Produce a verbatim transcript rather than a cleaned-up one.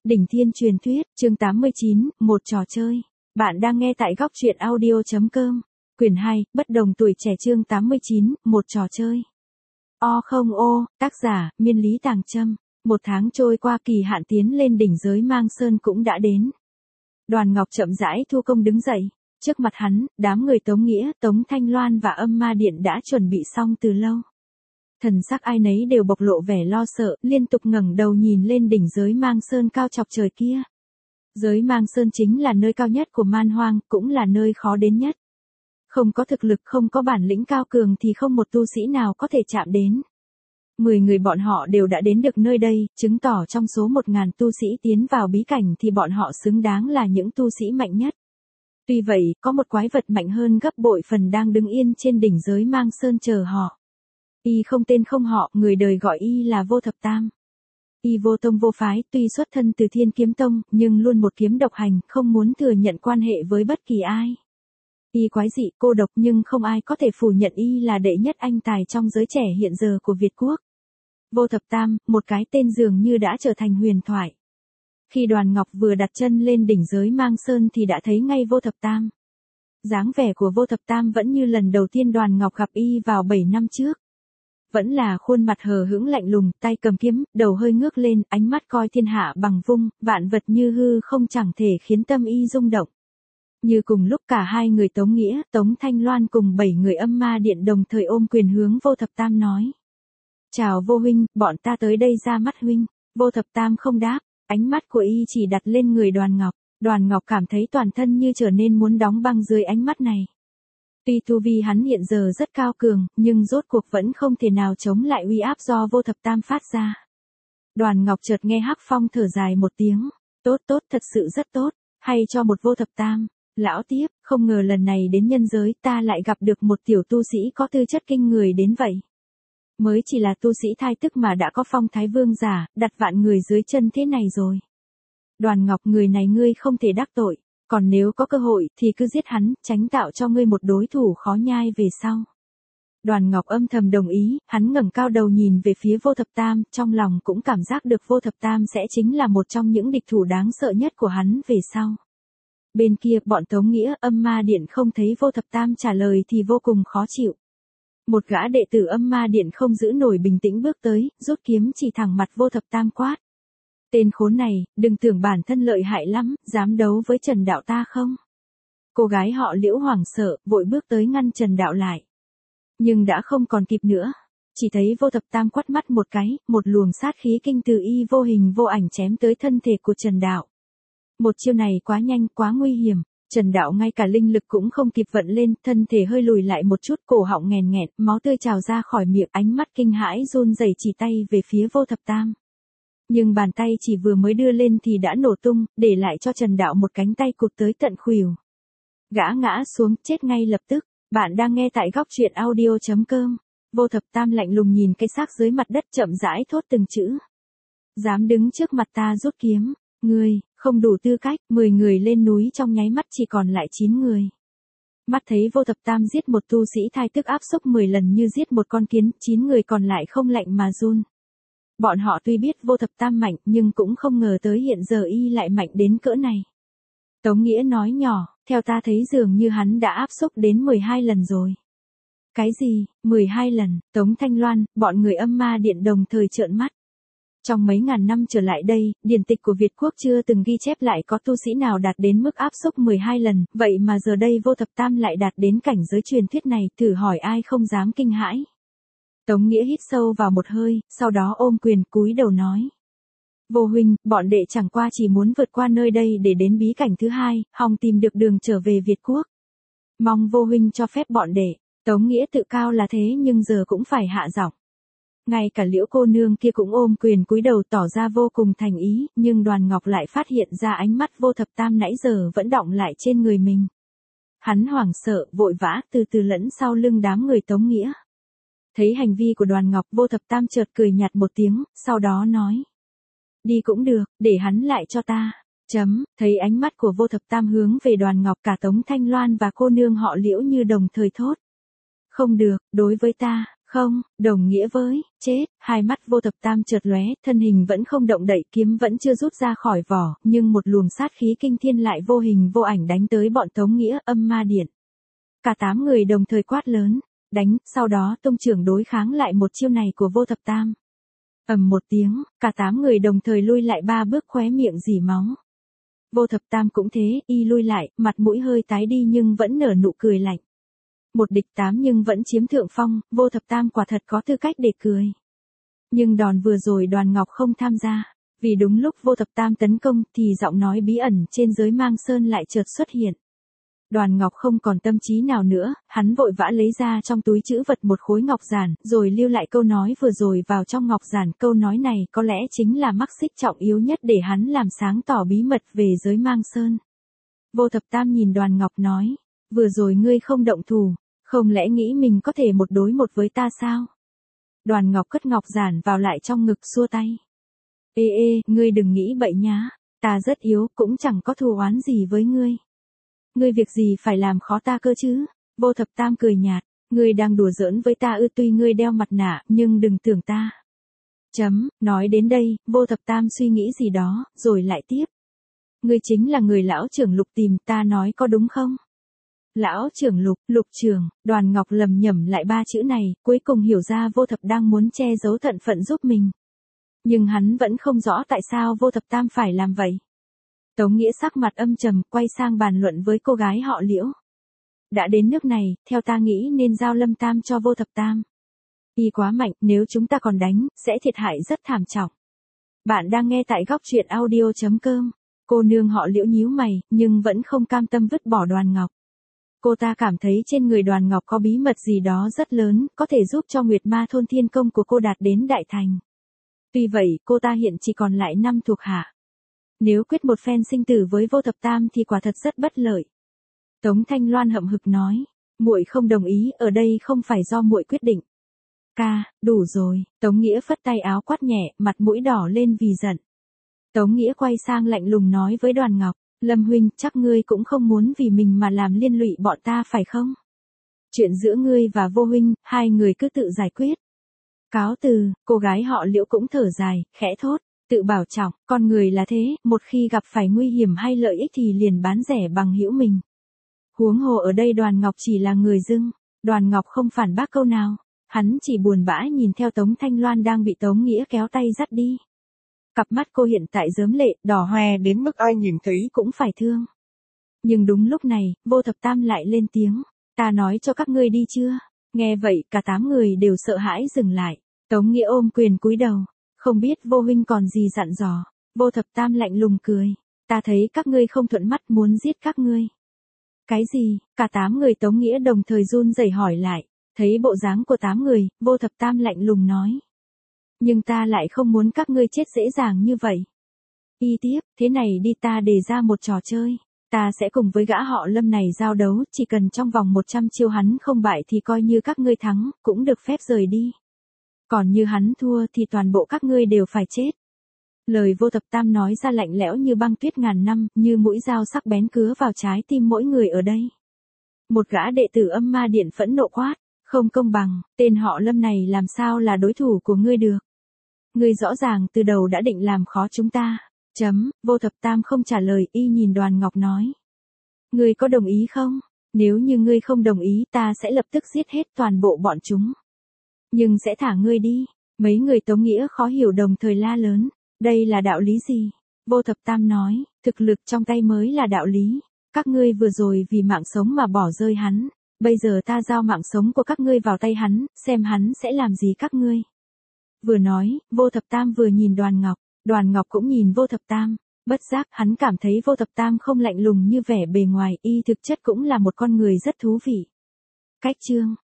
Đỉnh Thiên Truyền Thuyết, chương tám mươi chín, một trò chơi. Bạn đang nghe tại góc truyện audio chấm com. Quyển hai, Bất đồng tuổi trẻ chương tám mươi chín, một trò chơi. O không ô, tác giả, Miên Lý Tàng Trâm. Một tháng trôi qua, kỳ hạn tiến lên đỉnh giới Mang Sơn cũng đã đến. Đoàn Ngọc chậm rãi thu công đứng dậy. Trước mặt hắn, đám người Tống Nghĩa, Tống Thanh Loan và Âm Ma Điện đã chuẩn bị xong từ lâu. Thần sắc ai nấy đều bộc lộ vẻ lo sợ, liên tục ngẩng đầu nhìn lên đỉnh giới Mang Sơn cao chọc trời kia. Giới Mang Sơn chính là nơi cao nhất của Man Hoang, cũng là nơi khó đến nhất. Không có thực lực, không có bản lĩnh cao cường thì không một tu sĩ nào có thể chạm đến. Mười người bọn họ đều đã đến được nơi đây, chứng tỏ trong số một ngàn tu sĩ tiến vào bí cảnh thì bọn họ xứng đáng là những tu sĩ mạnh nhất. Tuy vậy, có một quái vật mạnh hơn gấp bội phần đang đứng yên trên đỉnh giới Mang Sơn chờ họ. Y không tên không họ, người đời gọi Y là Vô Thập Tam. Y vô tông vô phái, tuy xuất thân từ Thiên Kiếm Tông, nhưng luôn một kiếm độc hành, không muốn thừa nhận quan hệ với bất kỳ ai. Y quái dị, cô độc nhưng không ai có thể phủ nhận Y là đệ nhất anh tài trong giới trẻ hiện giờ của Việt Quốc. Vô Thập Tam, một cái tên dường như đã trở thành huyền thoại. Khi Đoàn Ngọc vừa đặt chân lên đỉnh giới Mang Sơn thì đã thấy ngay Vô Thập Tam. Dáng vẻ của Vô Thập Tam vẫn như lần đầu tiên Đoàn Ngọc gặp Y vào bảy năm trước. Vẫn là khuôn mặt hờ hững lạnh lùng, tay cầm kiếm, đầu hơi ngước lên, ánh mắt coi thiên hạ bằng vung, vạn vật như hư không chẳng thể khiến tâm Y rung động. Như cùng lúc cả hai người Tống Nghĩa, Tống Thanh Loan cùng bảy người Âm Ma Điện đồng thời ôm quyền hướng Vô Thập Tam nói. Chào Vô huynh, bọn ta tới đây ra mắt huynh. Vô Thập Tam không đáp, ánh mắt của Y chỉ đặt lên người Đoàn Ngọc. Đoàn Ngọc cảm thấy toàn thân như trở nên muốn đóng băng dưới ánh mắt này. Tuy tu vi hắn hiện giờ rất cao cường, nhưng rốt cuộc vẫn không thể nào chống lại uy áp do Vô Thập Tam phát ra. Đoàn Ngọc chợt nghe Hắc Phong thở dài một tiếng, tốt tốt, thật sự rất tốt, hay cho một Vô Thập Tam. Lão tiếp, không ngờ lần này đến nhân giới ta lại gặp được một tiểu tu sĩ có tư chất kinh người đến vậy. Mới chỉ là tu sĩ thai tức mà đã có phong thái vương giả, đặt vạn người dưới chân thế này rồi. Đoàn Ngọc, người này ngươi không thể đắc tội. Còn nếu có cơ hội thì cứ giết hắn, tránh tạo cho ngươi một đối thủ khó nhai về sau. Đoàn Ngọc âm thầm đồng ý, hắn ngẩng cao đầu nhìn về phía Vô Thập Tam, trong lòng cũng cảm giác được Vô Thập Tam sẽ chính là một trong những địch thủ đáng sợ nhất của hắn về sau. Bên kia, bọn Tống Nghĩa, Âm Ma Điện không thấy Vô Thập Tam trả lời thì vô cùng khó chịu. Một gã đệ tử Âm Ma Điện không giữ nổi bình tĩnh bước tới, rút kiếm chỉ thẳng mặt Vô Thập Tam quát. Tên khốn này, đừng tưởng bản thân lợi hại lắm, dám đấu với Trần Đạo ta không? Cô gái họ Liễu hoảng sợ, vội bước tới ngăn Trần Đạo lại. Nhưng đã không còn kịp nữa. Chỉ thấy Vô Thập Tam quắt mắt một cái, một luồng sát khí kinh từ Y vô hình vô ảnh chém tới thân thể của Trần Đạo. Một chiêu này quá nhanh, quá nguy hiểm. Trần Đạo ngay cả linh lực cũng không kịp vận lên, thân thể hơi lùi lại một chút, cổ họng nghèn nghẹt, máu tươi trào ra khỏi miệng, ánh mắt kinh hãi run rẩy chỉ tay về phía Vô Thập Tam. Nhưng bàn tay chỉ vừa mới đưa lên thì đã nổ tung, để lại cho Trần Đạo một cánh tay cụt tới tận khuỷu. Gã ngã xuống, chết ngay lập tức. Bạn đang nghe tại góc truyện audio chấm com. Vô Thập Tam lạnh lùng nhìn cái xác dưới mặt đất chậm rãi thốt từng chữ. Dám đứng trước mặt ta rút kiếm, ngươi, không đủ tư cách. Mười người lên núi trong nháy mắt chỉ còn lại chín người. Mắt thấy Vô Thập Tam giết một tu sĩ thai tức áp xúc mười lần như giết một con kiến, chín người còn lại không lạnh mà run. Bọn họ tuy biết Vô Thập Tam mạnh nhưng cũng không ngờ tới hiện giờ Y lại mạnh đến cỡ này. Tống Nghĩa nói nhỏ, theo ta thấy dường như hắn đã áp xúc đến mười hai lần rồi. Cái gì, mười hai lần? Tống Thanh Loan, bọn người Âm Ma Điện đồng thời trợn mắt. Trong mấy ngàn năm trở lại đây, điển tịch của Việt Quốc chưa từng ghi chép lại có tu sĩ nào đạt đến mức áp xúc mười hai lần, vậy mà giờ đây Vô Thập Tam lại đạt đến cảnh giới truyền thuyết này, thử hỏi ai không dám kinh hãi. Tống Nghĩa hít sâu vào một hơi, sau đó ôm quyền cúi đầu nói. Vô huynh, bọn đệ chẳng qua chỉ muốn vượt qua nơi đây để đến bí cảnh thứ hai, hòng tìm được đường trở về Việt Quốc. Mong vô huynh cho phép bọn đệ. Tống Nghĩa tự cao là thế nhưng giờ cũng phải hạ giọng. Ngay cả Liễu cô nương kia cũng ôm quyền cúi đầu tỏ ra vô cùng thành ý, nhưng Đoàn Ngọc lại phát hiện ra ánh mắt Vô Thập Tam nãy giờ vẫn đọng lại trên người mình. Hắn hoảng sợ, vội vã, từ từ lẫn sau lưng đám người Tống Nghĩa. Thấy hành vi của Đoàn Ngọc, Vô Thập Tam chợt cười nhạt một tiếng, sau đó nói. Đi cũng được, để hắn lại cho ta. Chấm, thấy ánh mắt của Vô Thập Tam hướng về Đoàn Ngọc, cả Tống Thanh Loan và cô nương họ Liễu như đồng thời thốt. Không được, đối với ta, Không, đồng nghĩa với, chết, hai mắt Vô Thập Tam chợt lóe, thân hình vẫn không động đậy, kiếm vẫn chưa rút ra khỏi vỏ, nhưng một luồng sát khí kinh thiên lại vô hình vô ảnh đánh tới bọn Tống Nghĩa, Âm Ma Điện. Cả tám người đồng thời quát lớn, đánh, sau đó tung trưởng đối kháng lại một chiêu này của Vô Thập Tam. Ầm một tiếng, cả tám người đồng thời lui lại ba bước, khóe miệng rỉ máu. Vô Thập Tam cũng thế, y lui lại, mặt mũi hơi tái đi nhưng vẫn nở nụ cười lạnh. Một địch tám nhưng vẫn chiếm thượng phong, Vô Thập Tam quả thật có tư cách để cười. Nhưng đòn vừa rồi Đoàn Ngọc không tham gia, vì đúng lúc Vô Thập Tam tấn công thì giọng nói bí ẩn trên giới Mang Sơn lại chợt xuất hiện. Đoàn Ngọc không còn tâm trí nào nữa, hắn vội vã lấy ra trong túi trữ vật một khối ngọc giản, rồi lưu lại câu nói vừa rồi vào trong ngọc giản. Câu nói này có lẽ chính là mắc xích trọng yếu nhất để hắn làm sáng tỏ bí mật về giới Mang Sơn. Vô Thập Tam nhìn Đoàn Ngọc nói, vừa rồi ngươi không động thủ, không lẽ nghĩ mình có thể một đối một với ta sao? Đoàn Ngọc cất ngọc giản vào lại trong ngực, xua tay. Ê ê, ngươi đừng nghĩ bậy nhá, ta rất yếu, cũng chẳng có thù oán gì với ngươi. Ngươi việc gì phải làm khó ta cơ chứ? Vô Thập Tam cười nhạt, ngươi đang đùa giỡn với ta ư? Tuy ngươi đeo mặt nạ, nhưng đừng tưởng ta. Chấm, nói đến đây, Vô Thập Tam suy nghĩ gì đó, rồi lại tiếp. Ngươi chính là người lão trưởng Lục tìm ta nói có đúng không? Lão trưởng Lục, Lục trưởng, Đoàn Ngọc lầm nhầm lại ba chữ này, cuối cùng hiểu ra Vô Thập đang muốn che giấu thân phận giúp mình. Nhưng hắn vẫn không rõ tại sao Vô Thập Tam phải làm vậy. Tống Nghĩa sắc mặt âm trầm, quay sang bàn luận với cô gái họ Liễu. Đã đến nước này, theo ta nghĩ nên giao Lâm Tam cho Vô Thập Tam. Y quá mạnh, nếu chúng ta còn đánh, sẽ thiệt hại rất thảm trọng. Bạn đang nghe tại góc truyện audio chấm com. Cô nương họ Liễu nhíu mày, nhưng vẫn không cam tâm vứt bỏ Đoàn Ngọc. Cô ta cảm thấy trên người Đoàn Ngọc có bí mật gì đó rất lớn, có thể giúp cho Nguyệt Ma thôn thiên công của cô đạt đến đại thành. Tuy vậy, cô ta hiện chỉ còn lại năm thuộc hạ. Nếu quyết một phen sinh tử với Vô Thập Tam thì quả thật rất bất lợi. Tống Thanh Loan hậm hực nói, muội không đồng ý, ở đây không phải do muội quyết định. Ca, đủ rồi. Tống Nghĩa phất tay áo quát nhẹ, mặt mũi đỏ lên vì giận. Tống Nghĩa quay sang lạnh lùng nói với Đoàn Ngọc, Lâm huynh, chắc ngươi cũng không muốn vì mình mà làm liên lụy bọn ta phải không? Chuyện giữa ngươi và Vô huynh, hai người cứ tự giải quyết. Cáo từ, cô gái họ Liễu cũng thở dài, khẽ thốt, tự bảo trọng, con người là thế, một khi gặp phải nguy hiểm hay lợi ích thì liền bán rẻ bằng hữu mình. Huống hồ ở đây Đoàn Ngọc chỉ là người dưng, Đoàn Ngọc không phản bác câu nào, hắn chỉ buồn bã nhìn theo Tống Thanh Loan đang bị Tống Nghĩa kéo tay dắt đi. Cặp mắt cô hiện tại rớm lệ, đỏ hoe đến mức ai nhìn thấy cũng phải thương. Nhưng đúng lúc này, Vô Thập Tam lại lên tiếng, ta nói cho các ngươi đi chưa? Nghe vậy, cả tám người đều sợ hãi dừng lại. Tống Nghĩa ôm quyền cúi đầu, không biết Vô huynh còn gì dặn dò. Vô Thập Tam lạnh lùng cười, ta thấy các ngươi không thuận mắt muốn giết các ngươi. Cái gì? Cả tám người Tống Nghĩa đồng thời run rẩy hỏi lại. Thấy bộ dáng của tám người, Vô Thập Tam lạnh lùng nói. Nhưng ta lại không muốn các ngươi chết dễ dàng như vậy. Y tiếp, thế này đi, ta đề ra một trò chơi. Ta sẽ cùng với gã họ Lâm này giao đấu, chỉ cần trong vòng một trăm chiêu hắn không bại thì coi như các ngươi thắng, cũng được phép rời đi. Còn như hắn thua thì toàn bộ các ngươi đều phải chết. Lời Vô Thập Tam nói ra lạnh lẽo như băng tuyết ngàn năm, như mũi dao sắc bén cứa vào trái tim mỗi người ở đây. Một gã đệ tử Âm Ma Điện phẫn nộ quát, không công bằng, tên họ Lâm này làm sao là đối thủ của ngươi được. Ngươi rõ ràng từ đầu đã định làm khó chúng ta. Chấm, Vô Thập Tam không trả lời, y nhìn Đoàn Ngọc nói. Ngươi có đồng ý không? Nếu như ngươi không đồng ý ta sẽ lập tức giết hết toàn bộ bọn chúng. Nhưng sẽ thả ngươi đi. Mấy người Tống Nghĩa khó hiểu đồng thời la lớn. Đây là đạo lý gì? Vô Thập Tam nói, thực lực trong tay mới là đạo lý. Các ngươi vừa rồi vì mạng sống mà bỏ rơi hắn. Bây giờ ta giao mạng sống của các ngươi vào tay hắn, xem hắn sẽ làm gì các ngươi. Vừa nói, Vô Thập Tam vừa nhìn Đoàn Ngọc. Đoàn Ngọc cũng nhìn Vô Thập Tam. Bất giác, hắn cảm thấy Vô Thập Tam không lạnh lùng như vẻ bề ngoài, y thực chất cũng là một con người rất thú vị. Cách chương